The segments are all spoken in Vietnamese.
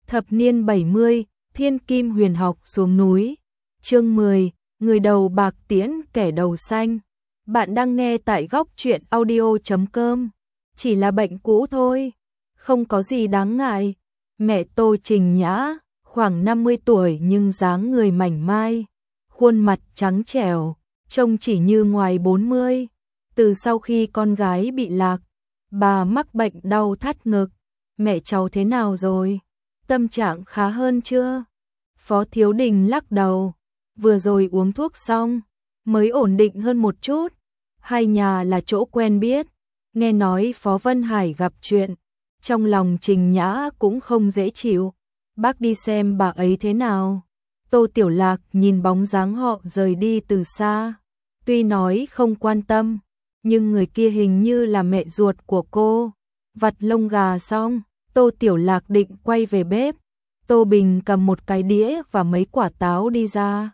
Thập niên 70, thiên kim huyền học xuống núi. Chương 10, người đầu bạc tiễn kẻ đầu xanh. Bạn đang nghe tại góc truyện audio.com. Chỉ là bệnh cũ thôi, không có gì đáng ngại. Mẹ Tô Trình Nhã, khoảng 50 tuổi nhưng dáng người mảnh mai, khuôn mặt trắng trẻo, trông chỉ như ngoài 40. Từ sau khi con gái bị lạc, bà mắc bệnh đau thắt ngực. Mẹ cháu thế nào rồi? Tâm trạng khá hơn chưa? Phó Thiếu Đình lắc đầu. Vừa rồi uống thuốc xong, mới ổn định hơn một chút. Hai nhà là chỗ quen biết. Nghe nói Phó Vân Hải gặp chuyện, trong lòng Trình Nhã cũng không dễ chịu. Bác đi xem bà ấy thế nào? Tô Tiểu Lạc nhìn bóng dáng họ rời đi từ xa. Tuy nói không quan tâm, nhưng người kia hình như là mẹ ruột của cô. Vặt lông gà xong, Tô Tiểu Lạc định quay về bếp. Tô Bình cầm một cái đĩa và mấy quả táo đi ra.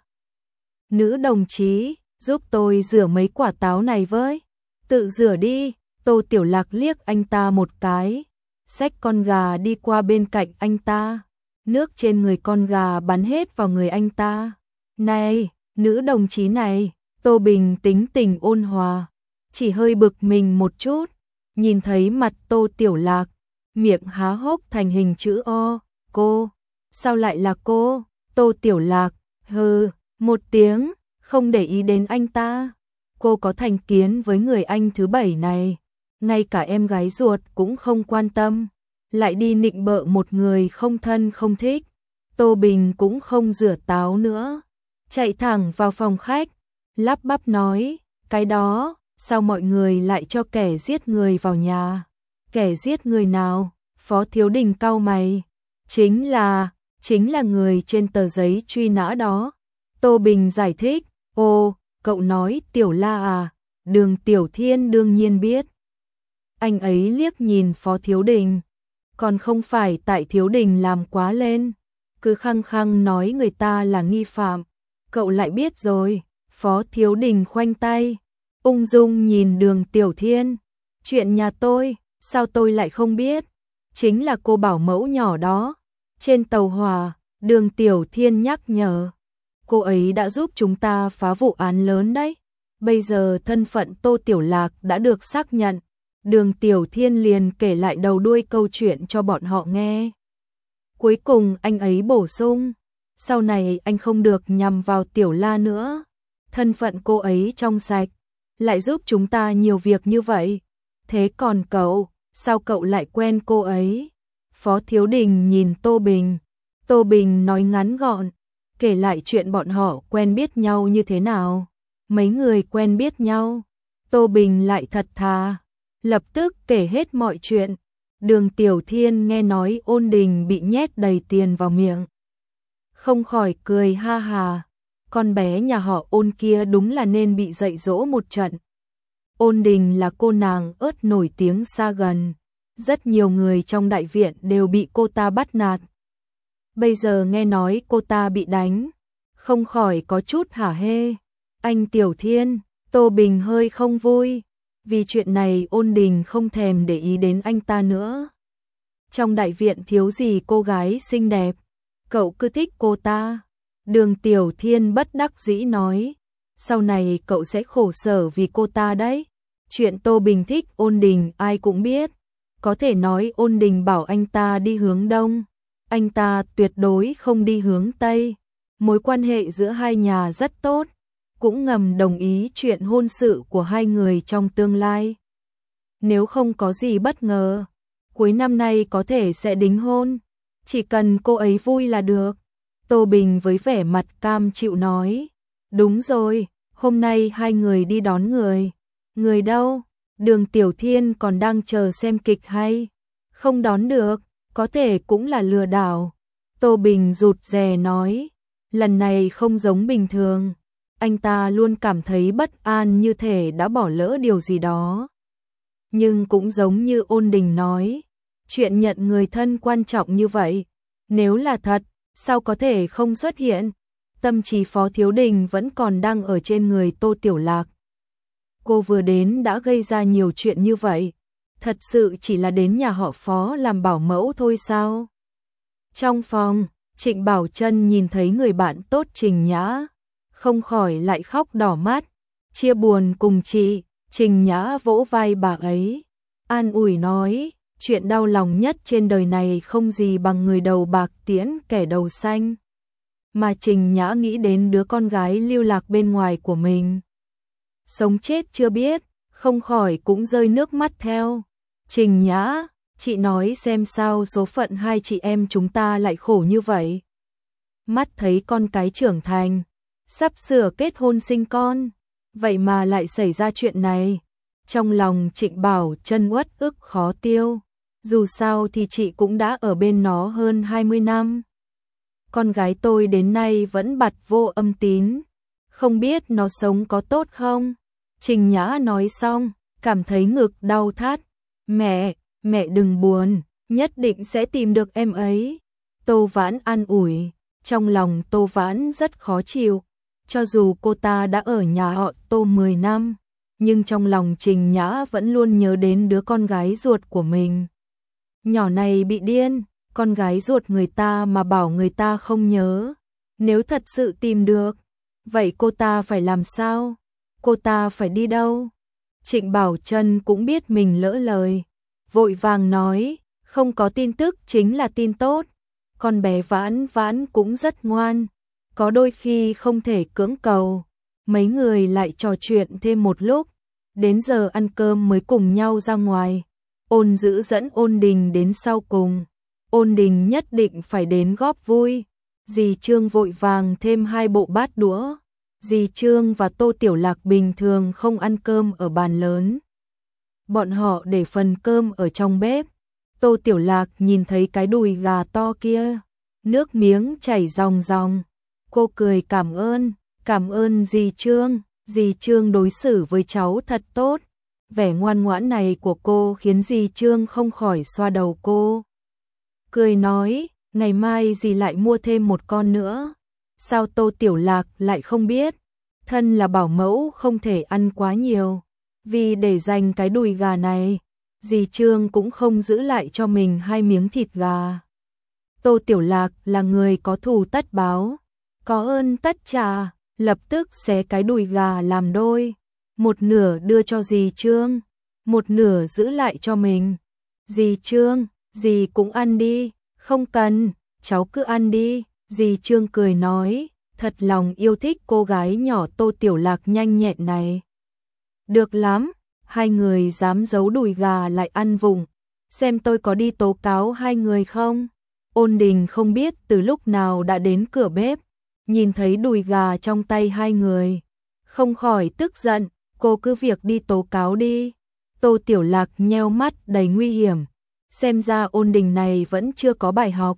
Nữ đồng chí, giúp tôi rửa mấy quả táo này với. Tự rửa đi. Tô Tiểu Lạc liếc anh ta một cái, xách con gà đi qua bên cạnh anh ta. Nước trên người con gà bắn hết vào người anh ta. Này, nữ đồng chí này, Tô Bình tính tình ôn hòa, chỉ hơi bực mình một chút. Nhìn thấy mặt Tô Tiểu Lạc, miệng há hốc thành hình chữ O. Cô, sao lại là cô? Tô Tiểu Lạc, hừ, một tiếng, không để ý đến anh ta. Cô có thành kiến với người anh thứ bảy này, ngay cả em gái ruột cũng không quan tâm, lại đi nịnh bợ một người không thân không thích. Tô Bình cũng không rửa táo nữa, chạy thẳng vào phòng khách, lắp bắp nói, cái đó, sao mọi người lại cho kẻ giết người vào nhà? Kẻ giết người nào? Phó Thiếu Đình cau mày. Chính là người trên tờ giấy truy nã đó. Tô Bình giải thích, ô, cậu nói Tiểu La à? Đường Tiểu Thiên đương nhiên biết. Anh ấy liếc nhìn Phó Thiếu Đình. Còn không phải tại Thiếu Đình làm quá lên, cứ khăng khăng nói người ta là nghi phạm. Cậu lại biết rồi. Phó Thiếu Đình khoanh tay, ung dung nhìn Đường Tiểu Thiên. Chuyện nhà tôi, sao tôi lại không biết? Chính là cô bảo mẫu nhỏ đó. Trên tàu hỏa, Đường Tiểu Thiên nhắc nhở. Cô ấy đã giúp chúng ta phá vụ án lớn đấy. Bây giờ thân phận Tô Tiểu Lạc đã được xác nhận. Đường Tiểu Thiên liền kể lại đầu đuôi câu chuyện cho bọn họ nghe. Cuối cùng anh ấy bổ sung, sau này anh không được nhằm vào Tiểu La nữa. Thân phận cô ấy trong sạch, lại giúp chúng ta nhiều việc như vậy. Thế còn cậu, sao cậu lại quen cô ấy? Phó Thiếu Đình nhìn Tô Bình. Tô Bình nói ngắn gọn, kể lại chuyện bọn họ quen biết nhau như thế nào. Mấy người quen biết nhau. Tô Bình lại thật thà, lập tức kể hết mọi chuyện. Đường Tiểu Thiên nghe nói Ôn Đình bị nhét đầy tiền vào miệng, không khỏi cười ha hà. Con bé nhà họ Ôn kia đúng là nên bị dạy dỗ một trận. Ôn Đình là cô nàng ớt nổi tiếng xa gần, rất nhiều người trong đại viện đều bị cô ta bắt nạt. Bây giờ nghe nói cô ta bị đánh, không khỏi có chút hả hê. Anh Tiểu Thiên, Tô Bình hơi không vui, vì chuyện này Ôn Đình không thèm để ý đến anh ta nữa. Trong đại viện thiếu gì cô gái xinh đẹp, cậu cứ thích cô ta. Đường Tiểu Thiên bất đắc dĩ nói, sau này cậu sẽ khổ sở vì cô ta đấy. Chuyện Tô Bình thích Ôn Đình ai cũng biết, có thể nói Ôn Đình bảo anh ta đi hướng đông, anh ta tuyệt đối không đi hướng tây. Mối quan hệ giữa hai nhà rất tốt, cũng ngầm đồng ý chuyện hôn sự của hai người trong tương lai. Nếu không có gì bất ngờ, cuối năm nay có thể sẽ đính hôn, chỉ cần cô ấy vui là được. Tô Bình với vẻ mặt cam chịu nói, đúng rồi, hôm nay hai người đi đón người. Người đâu? Đường Tiểu Thiên còn đang chờ xem kịch hay? Không đón được, có thể cũng là lừa đảo. Tô Bình rụt rè nói, lần này không giống bình thường. Anh ta luôn cảm thấy bất an như thể đã bỏ lỡ điều gì đó. Nhưng cũng giống như Ôn Đình nói, chuyện nhận người thân quan trọng như vậy, nếu là thật, sao có thể không xuất hiện? Tâm trí Phó Thiếu Đình vẫn còn đang ở trên người Tô Tiểu Lạc. Cô vừa đến đã gây ra nhiều chuyện như vậy, thật sự chỉ là đến nhà họ Phó làm bảo mẫu thôi sao? Trong phòng, Trịnh Bảo Trân nhìn thấy người bạn tốt Trình Nhã, không khỏi lại khóc đỏ mắt, chia buồn cùng chị. Trình Nhã vỗ vai bà ấy, an ủi nói, chuyện đau lòng nhất trên đời này không gì bằng người đầu bạc tiễn kẻ đầu xanh. Mà Trình Nhã nghĩ đến đứa con gái lưu lạc bên ngoài của mình, sống chết chưa biết, không khỏi cũng rơi nước mắt theo. Trình Nhã, chị nói xem sao số phận hai chị em chúng ta lại khổ như vậy. Mắt thấy con cái trưởng thành, sắp sửa kết hôn sinh con, vậy mà lại xảy ra chuyện này. Trong lòng Trịnh Bảo Trân uất ức khó tiêu, dù sao thì chị cũng đã ở bên nó hơn 20 năm. Con gái tôi đến nay vẫn bặt vô âm tín, không biết nó sống có tốt không? Trình Nhã nói xong, cảm thấy ngực đau thắt. Mẹ đừng buồn, nhất định sẽ tìm được em ấy. Tô Vãn an ủi, trong lòng Tô Vãn rất khó chịu. Cho dù cô ta đã ở nhà họ Tô 10 năm, nhưng trong lòng Trình Nhã vẫn luôn nhớ đến đứa con gái ruột của mình. Nhỏ này bị điên, con gái ruột người ta mà bảo người ta không nhớ. Nếu thật sự tìm được, vậy cô ta phải làm sao? Cô ta phải đi đâu? Trịnh Bảo Trân cũng biết mình lỡ lời, vội vàng nói, không có tin tức chính là tin tốt. Con bé Vãn Vãn cũng rất ngoan, có đôi khi không thể cưỡng cầu. Mấy người lại trò chuyện thêm một lúc, đến giờ ăn cơm mới cùng nhau ra ngoài. Ôn Dữ dẫn Ôn Đình đến sau cùng, Ôn Đình nhất định phải đến góp vui. Dì Trương vội vàng thêm 2 bộ bát đũa. Dì Trương và Tô Tiểu Lạc bình thường không ăn cơm ở bàn lớn, bọn họ để phần cơm ở trong bếp. Tô Tiểu Lạc nhìn thấy cái đùi gà to kia, nước miếng chảy ròng ròng. Cô cười cảm ơn dì Trương. Dì Trương đối xử với cháu thật tốt. Vẻ ngoan ngoãn này của cô khiến dì Trương không khỏi xoa đầu cô, cười nói, ngày mai dì lại mua thêm một con nữa. Sao Tô Tiểu Lạc lại không biết? Thân là bảo mẫu không thể ăn quá nhiều, vì để dành cái đùi gà này, dì Trương cũng không giữ lại cho mình 2 miếng thịt gà. Tô Tiểu Lạc là người có thù tất báo, có ơn tất trả, lập tức xé cái đùi gà làm đôi, một nửa đưa cho dì Trương, một nửa giữ lại cho mình. Dì Trương, dì cũng ăn đi. Không cần, cháu cứ ăn đi. Dì Trương cười nói, thật lòng yêu thích cô gái nhỏ Tô Tiểu Lạc nhanh nhẹn này. Được lắm, hai người dám giấu đùi gà lại ăn vụng, xem tôi có đi tố cáo hai người không? Ôn Đình không biết từ lúc nào đã đến cửa bếp, nhìn thấy đùi gà trong tay hai người, không khỏi tức giận, cô cứ việc đi tố cáo đi. Tô Tiểu Lạc nheo mắt đầy nguy hiểm, xem ra Ôn Đình này vẫn chưa có bài học.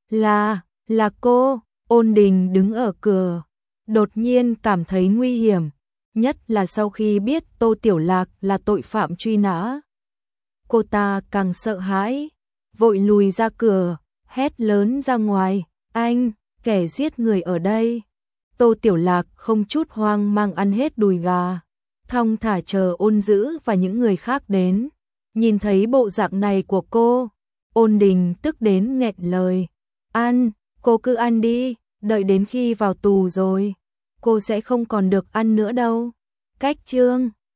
Là cô. Ôn Đình đứng ở cửa, đột nhiên cảm thấy nguy hiểm, nhất là sau khi biết Tô Tiểu Lạc là tội phạm truy nã. Cô ta càng sợ hãi, vội lùi ra cửa, hét lớn ra ngoài, anh, kẻ giết người ở đây. Tô Tiểu Lạc không chút hoang mang ăn hết đùi gà, thong thả chờ Ôn Dữ và những người khác đến. Nhìn thấy bộ dạng này của cô, Ôn Đình tức đến nghẹn lời, ăn, cô cứ ăn đi, đợi đến khi vào tù rồi, cô sẽ không còn được ăn nữa đâu. Cách chương